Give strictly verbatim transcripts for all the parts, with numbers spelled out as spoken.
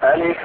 ألف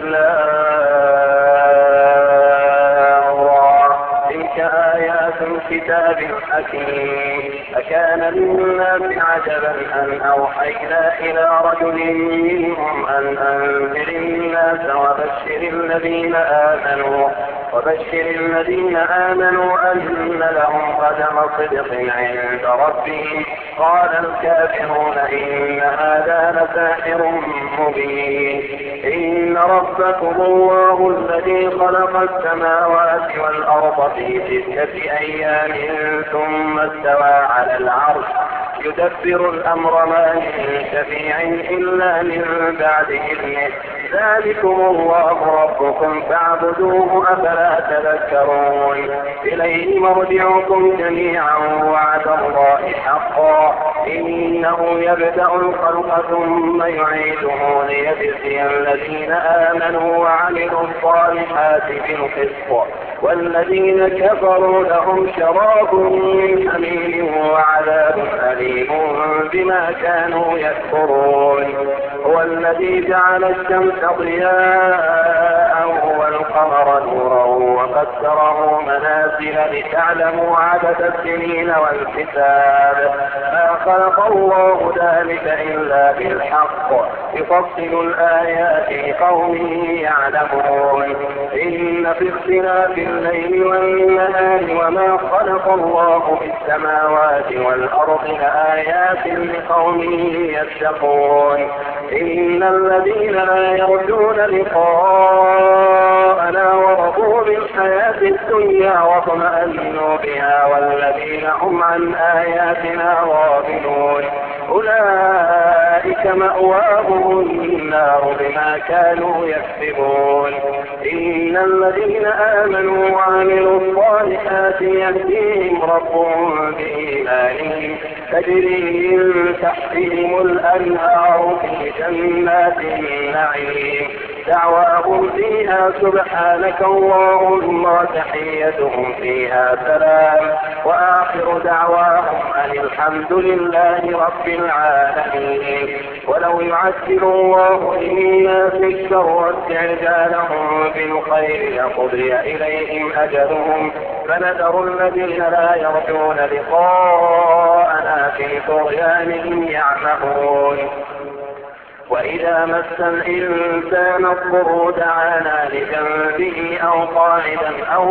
لام را. تلك آيات الكتاب الحكيم. أكان للناس عجبا أن أوحينا إلى رجل منهم أن أنذر الناس وبشر الذين آمنوا وبشر الذين آمنوا أن لهم قدم صدق عند ربهم. قال الكافرون إن هذا لساحر مبين. إن ربكم الله الذي خلق السماوات والأرض في ستة أيام ثم استوى على العرش يدبر الأمر ما من شفيع إلا من بعد إذنه. ذلكم الله ربكم فاعبدوه أفلا تذكرون. إليه مرجعكم جميعا وعد الله حقا. إنه يبدأ الخلق ثم يعيده ليجزي الذين آمنوا وعملوا الصالحات بالقسط والذين كفروا لهم شراب من حميم وعذاب أليم بما كانوا يكفرون. هو الذي جعل الشمس ضياء والقمر نورا وقدره منازل لتعلموا عدد السنين والحساب. ما خلق الله ذلك إلا بالحق يفصل الآيات لقوم يعلمون. إن في اختلاف الليل والنهار وما خلق الله في السماوات والأرض لآيات لقوم يتقون. إن الذين لا يرجون لقاءنا ورضوا بالحياة الدنيا واطمأنوا بها والذين هم عن آياتنا غافلون أولئك مأواهم النار بما كانوا يكسبون. إن الذين آمنوا وعملوا الصالحات يهديهم ربهم بإيمانهم تجري من تحتهم الأنهار في جنات النعيم دعواهم فيها سبحانك اللهم وتحيتهم فيها سلام وآخر دعواهم أن الحمد لله رب العالمين. ولو يعجل الله الناس الشر استعجالهم بالخير لقضي إليهم أجلهم فنذر الذين لا يرجون لقاءنا في طغيانهم يعمهون. وإذا مس الإنسان الضر دعانا لجنبه أو قاعدا أو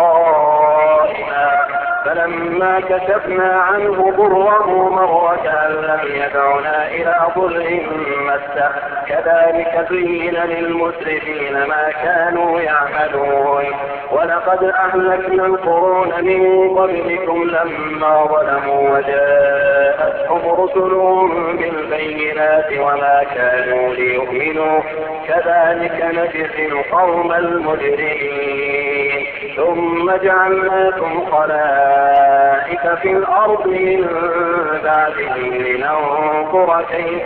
قائما فلما كشفنا عنه ضره مر كأن لم يدعنا إلى ضر مسه كذلك زين للمسرفين ما كانوا يعملون. ولقد أهلكنا القرون من قبلكم لما ظلموا وجاءتهم رسلهم بالبينات وما كانوا ليؤمنوا كذلك نجزي القوم المجرمين. ثم جعلناكم خلائف في الأرض من بعدهم لننظر كيف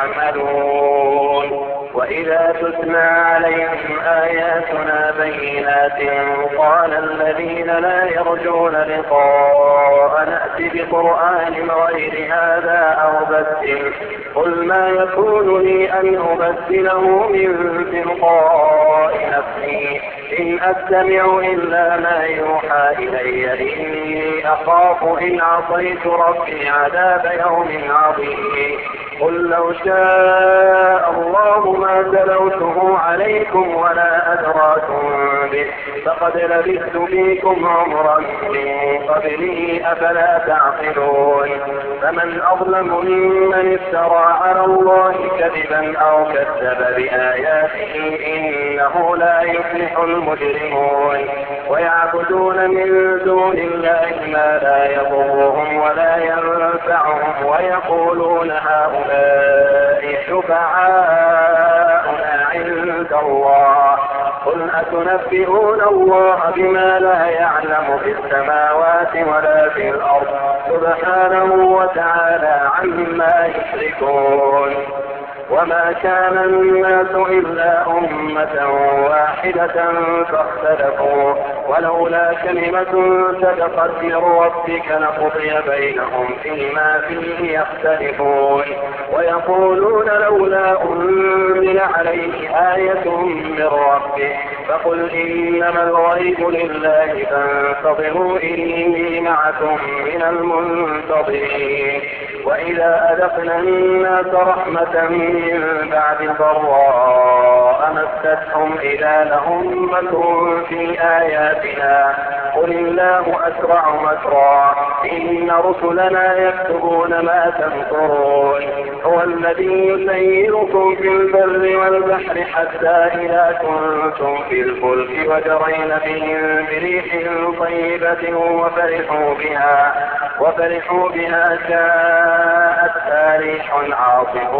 تعملون. وإذا تتلى عليهم آياتنا بينات قال الذين لا يرجون لقاء نأتي بقرآن غير هذا أو بدل قل ما يكون لي أن أبدله من تلقاء نفسي إن أستمع إلا ما يوحى إلي إني أخاف إن عصيت ربي عذاب يوم عظيم. قل لو شاء الله ما تلوته عليكم ولا أدراكم به فقد لبثت فيكم عمرا من قبله أفلا تعقلون. فمن أظلم ممن افترى على الله كذبا أو كذب بآياته إنه لا يفلح المجرمون. ويعبدون من دون الله ما لا يضرهم ولا ينفعهم ويقولون هؤلاء شفعاؤنا عند الله قل أتنبئون الله بما لا يعلم في السماوات ولا في الأرض سبحانه وتعالى عما يشركون. وما كان الناس إلا أمة واحدة فاختلفوا ولولا كلمة سبقت من ربك لقضي بينهم فيما فيه يختلفون ويقولون لولا أنزل عليه آية من ربه فقل إنما الغيب لله فانتظروا إني معكم من المنتظرين وإذا أذقنا الناس رحمة من بعد ضراء مستهم إذا لهم مكر في آياتنا قل الله أسرع مكرا إن رسلنا يكتبون ما تمكرون هو الذي يسيركم في البر والبحر حتى إذا كنتم في الفلك وجرين بهم بريح طيبة وفرحوا بها وفرحوا بها جاءتها ريح عاصف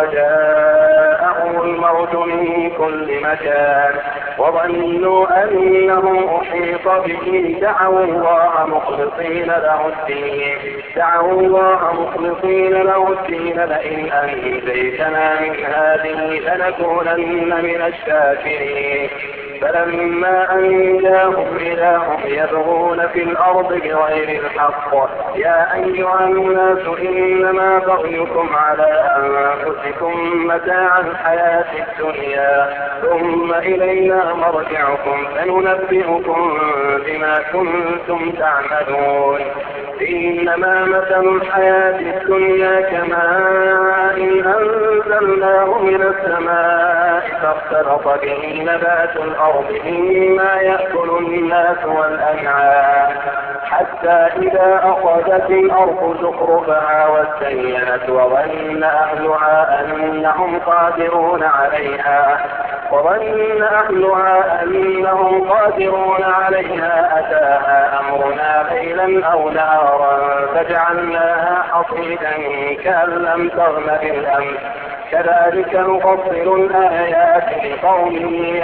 وجاءهم الموت من كل مكان وظنوا أنهم أحيط به دعوا الله مخلصين له الدين دعوا الله مخلصين له الدين لئن أنجيتنا من هذه لنكونن من الشاكرين فلما أنجاهم إذا هم يبغون في الأرض بغير الحق يا أيها الناس إنما بغيكم على أنفسكم متاع الحياة الدنيا ثم إلينا مرجعكم فننبئكم بما كنتم تعملون إنما مثل الحياة الدنيا كماء أنزلناه من السماء فاختلط به نبات الأرض مما يأكل الناس والأنعام حتى إذا أخذت الأرض زخرفها وازينت وظن أهلها أنهم قادرون عليها وظن أهلها أنهم قادرون عليها أتاها أمرنا ليلا أو نهارا فجعلناها حصيدا كأن لم تغن بالأمس كذلك نفصل الآيات لقوم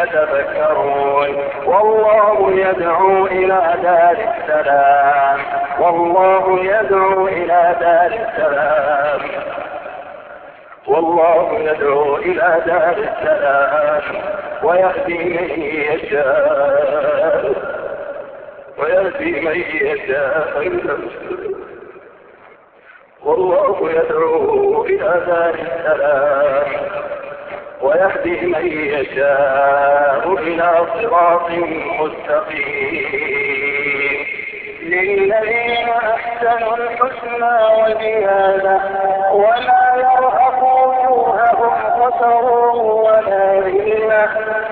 يتفكرون والله يدعو إلى دار السلام والله يدعو إلى دار السلام والله يدعو إلى دار السلام ويهدي من يشاء ويهدي من يشاء والله يدعو إلى دار السلام ويهدي من يشاء إلى صراط مستقيم للذين أحسنوا الحسنى وزيادة ولا يرهق وجوههم قتر ولا ذلة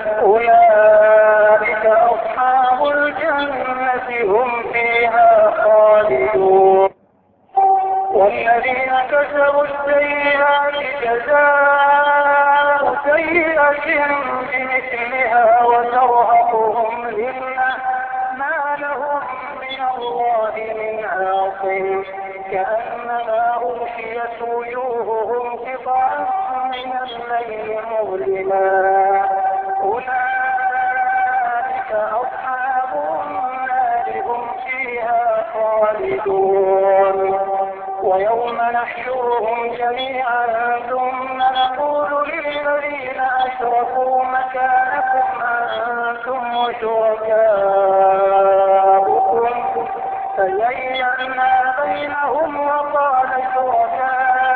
أولئك أصحاب الجنة هم فيها خالدون والذين كسبوا السيئات جزاء سيئة بمثلها وترهقهم ذلة ما لهم من الله من عاصم كأنما أغشيت وجوههم قطعا من الليل مظلما أولئك أصحاب النار هم فيها خالدون ويوم نحشرهم جميعا ثم نقول للذين أشركوا مكانكم أنتم وشركاؤكم فزيّنَّا بينهم وقال شركاؤهم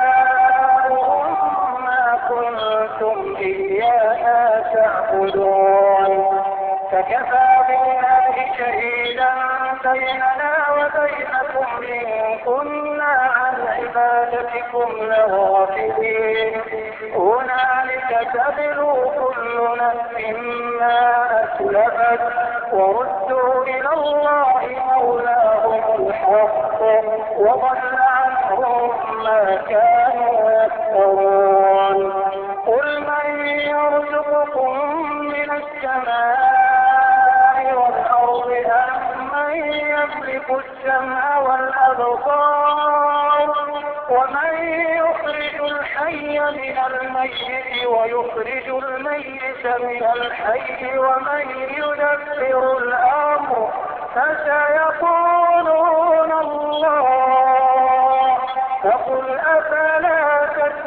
ما كنتم إيانا تعبدون فكفى بالله شهيدا بيننا وبينكم إن كنا عن عبادتكم لغافلين هنالك تبلو كل نفس ما أسلفت وردوا إلى الله مولاهم الحق وضل عنهم ما كانوا يفترون قل من يرزقكم من السماء والأرض أم من يملك السمع والأبصار ومن يخرج الحي من الميت ويخرج الميت من الحي ومن يدبر الأمر فسيقولون الله فقل أفلا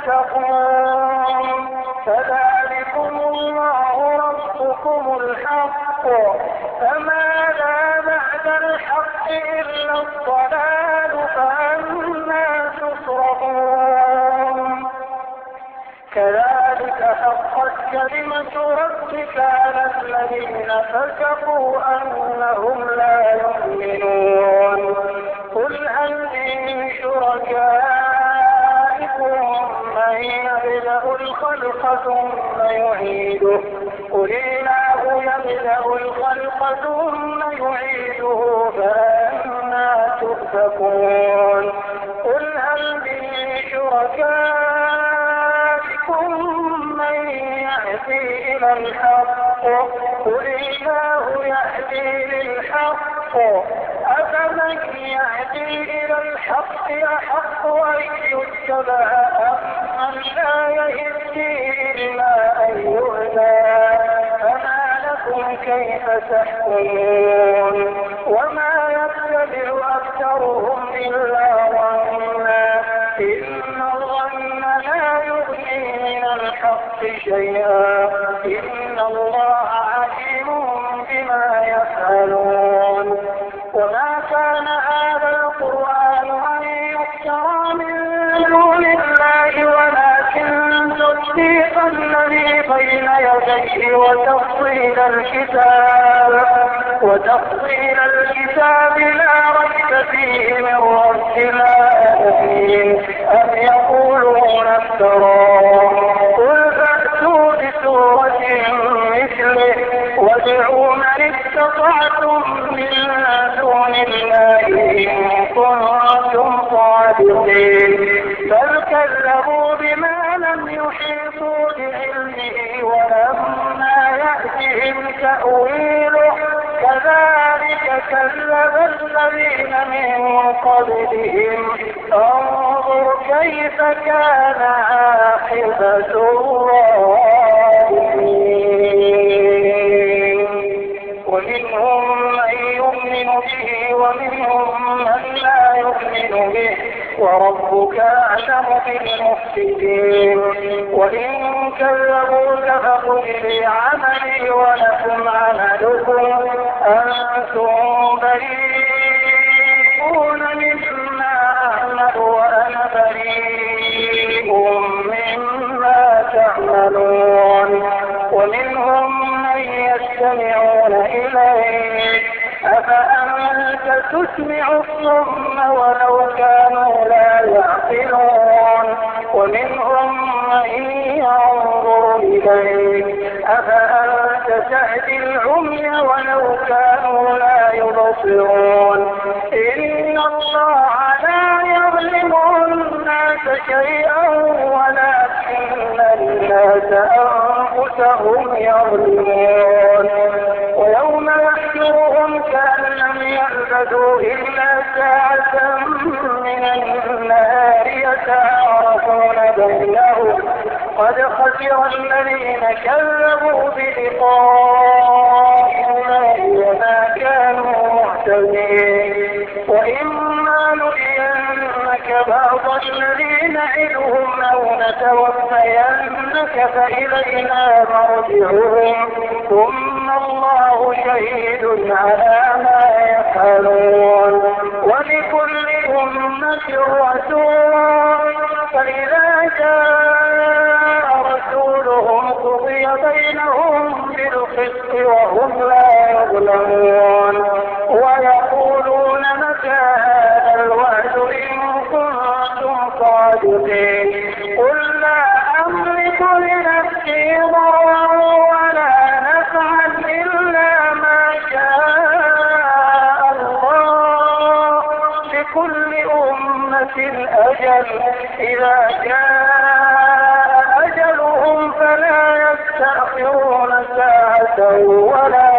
تتقون فذلكم الله ربكم الحق فماذا بعد الحق إلا الضلال فأنا تصرفون كذلك حقت كلمة ربك على الذين فسقوا أنهم لا يؤمنون قل هل من شركائكم من يبدأ الخلق ثم يعيده قل الله يبدأ الخلق ثم يعيده فأنا تؤفكون قل هل من شركائكم من يهدي إلى الحق قل الله يهدي للحق أفمن يهدي إلى الحق أحق أن يتبع أمن لا يهدي إلا أن يهدى فما لكم كيف تحكمون وما يتبع أكثرهم إلا ظنا إن الظن لا يغني من الحق شيئا إن الله عليم بما يفعلون وما كان هذا القرآن أن يفترى من دون الله ولكن تصديق الذي بين يديه وتفصيل الكتاب وتفصيل الكتاب لا ريب فيه من رب العالمين أم يقولون افتراه قل فأتوا بسورة مثله وادعوا من استطعتم من دون الله إن كنتم صادقين بل كذبوا بما لم يحيطوا بعلمه ولما يأتهم تأويله كذلك كذب الذين من قبلهم انظر كيف كان عاقبة الظالمين ومنهم من يؤمن به ومنهم من لا يؤمن به وربك أعلم بالمفسدين وإن كذبوك فقل لي عملي ولكم عملكم أنتم بريئون مما أعمل وأنا بريء مما تعملون ومنهم من يستمعون إليك أفأنت تسمع الصم ولو كانوا لا يعقلون ومنهم من ينظر إليك أفأنت تهدي العمي ولو كانوا لا يبصرون إن الله لا يظلم الناس شيئا ولكن الناس أنفسهم يظلمون ويوم يحشرهم كأن لم يلبثوا إلا ساعة من النهار يتعارفون بينهم قد خسر الذين كذبوا بلقاء الله وما كانوا مهتدين وإما نرينك بعض الذي نعدهم أو نتوفينك فإلينا مرجعهم ثم الله شهيد على ما يفعلون ولكل أمة رسول فإذا جاء رسولهم قضي بينهم بالقسط وهم لا يظلمون ويقولون متى هذا الوعد إن كنتم صادقين قل لا أملك لنفسي ضرا ولا نفعا إلا ما شاء الله لكل أمة أجل إذا جاء أجلهم فلا يستأخرون ساعة ولا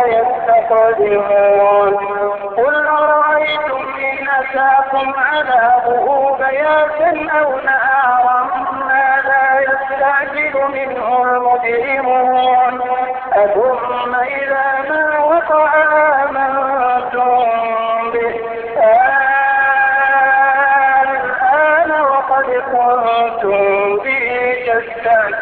يستقدمون قل أرأيتم إن أتاكم عذابه بياتا أو نهارا ماذا يستعجل منه المجرمون أثم إذا ما وقع آمنتم به الآن وقد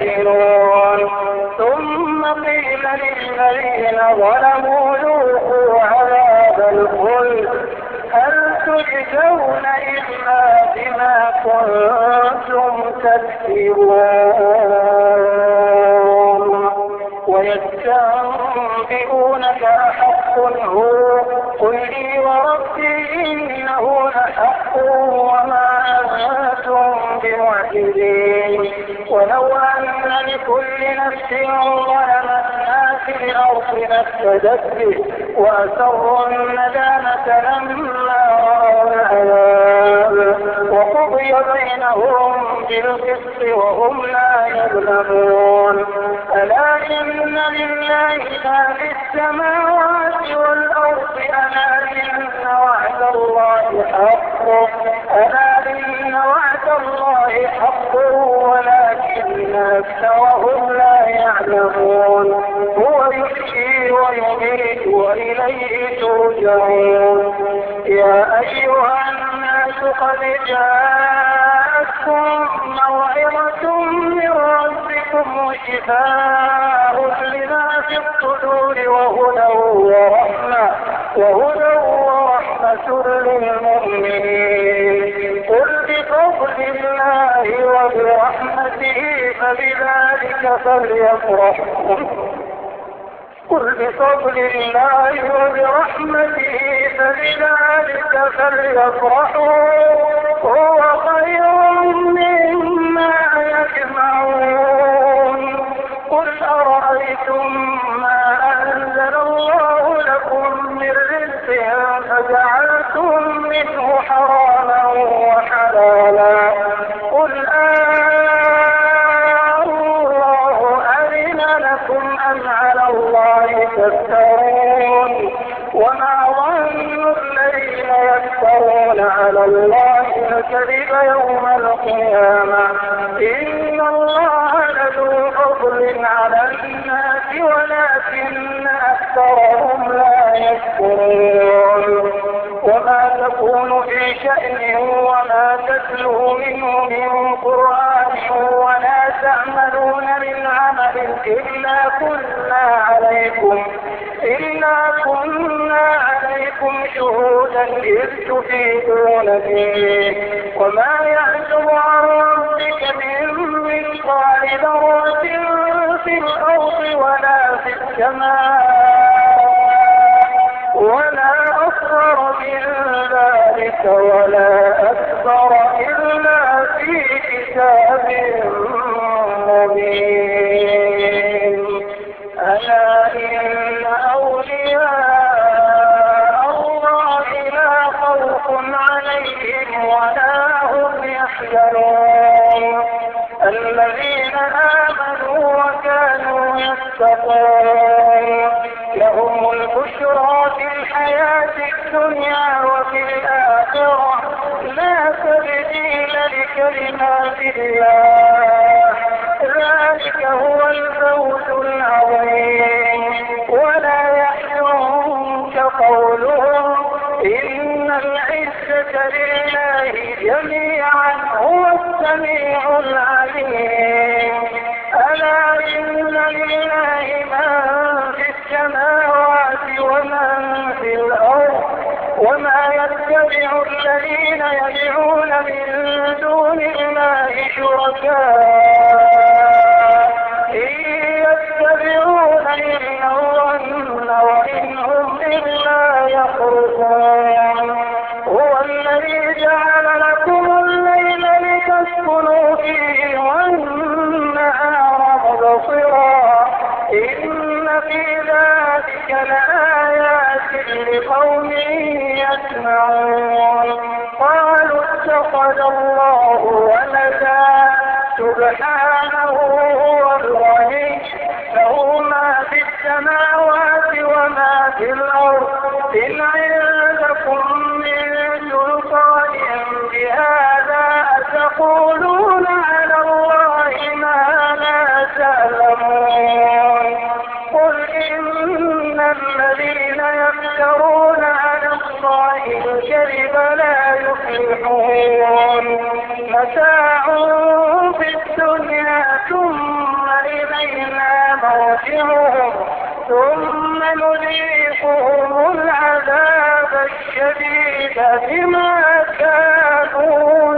يعقلون. ثم قيل للذين ظلموا ذوقوا عذاب الخلد هل تجزون إلا بما كنتم تكسبون. ويستنبئونك أحق هو قل لي وربي إنه لحق وما أنتم بمعجزين. ولو أن لكل نفس ظلمت ما في الأرض لافتدت به وأسروا الندامة لما رأوا العذاب وقضي بينهم بالقسط وهم لا يظلمون. ألا إن لله ما في السماوات والأرض ألا إن وعد الله حق ألا إن وعد الله حق ولكن أكثرهم لا يعلمون. هو يحيي ويميت وإليه ترجعون. يا أيها الناس قد جاءتكم موعظة من ربكم وشفاء لما في الصدور وهدى ورحمة وهدى ورحمة للمؤمنين. قل بفضل الله وبرحمته فبذلك فليفرحوا قل بفضل الله وبرحمته فبذلك فليفرحوا هو خير مما يجمعون. قل أرأيتم ما أنزل الله لكم من رزق فجعلتم منه حراما وحلالا قل الله أذن لكم أم على الله تفترون. وما ظن الذين يفترون على الله الكذب يوم القيامة إن الله لذو فضل على الناس ولكن أكثرهم لا يشكرون. وما تكون في شأن وما تتلو منه من قرآن ولا تعملون من عمل إلا كنا عليكم إلا كنا عليكم شهودا إذ تفيدون فيه. وما يعزب عن ربك من مثقال ذرة في الأرض ولا في السماء ولا أصغر من ذلك ولا أكبر إلا في كتاب مبين. ألا إن أولياء الله لا خوف عليهم ولا هم يحزنون الذين آمنوا وكانوا يتقون لهم البشرى في الحياة الدنيا وفي الآخرة لا تبديل لكلمات الله ذلك هو الفوز العظيم. ولا يحزنك قولهم إن العزة لله جميعا هو السميع العليم. ألا إن لله من في السماوات ومن في الأرض وما يتبع الذين يدعون من دون الله شركاء إن يتبعون إلا الظن وإن هم إلا يخرصون. هو الذي جعل لكم الليل لتسكنوا فيه والنهار مبصرا إن في ذلك لآيات لقوم يسمعون. قالوا اتخذ الله ولدا سبحانه هو الغني له ما في السماوات وما في الأرض إن عندكم من سلطان بهذا أتقولون على الله ما لا تعلمون. قل إن الذين يفترون على الله الكذب لا يفلحون. متاع في الدنيا ثم إلينا مرجعهم ثم نذيقهم العذاب الشديد بما كانوا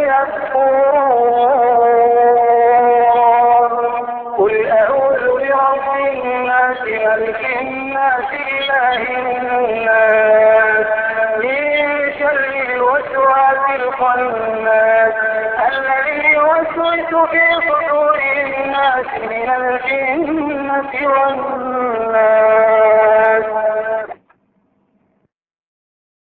يكفرون. قل أعوذ برب الناس ملك الناس إله الناس من شر الوسواس الخناس الذي يوسوس في صدور الناس من الجنة والناس.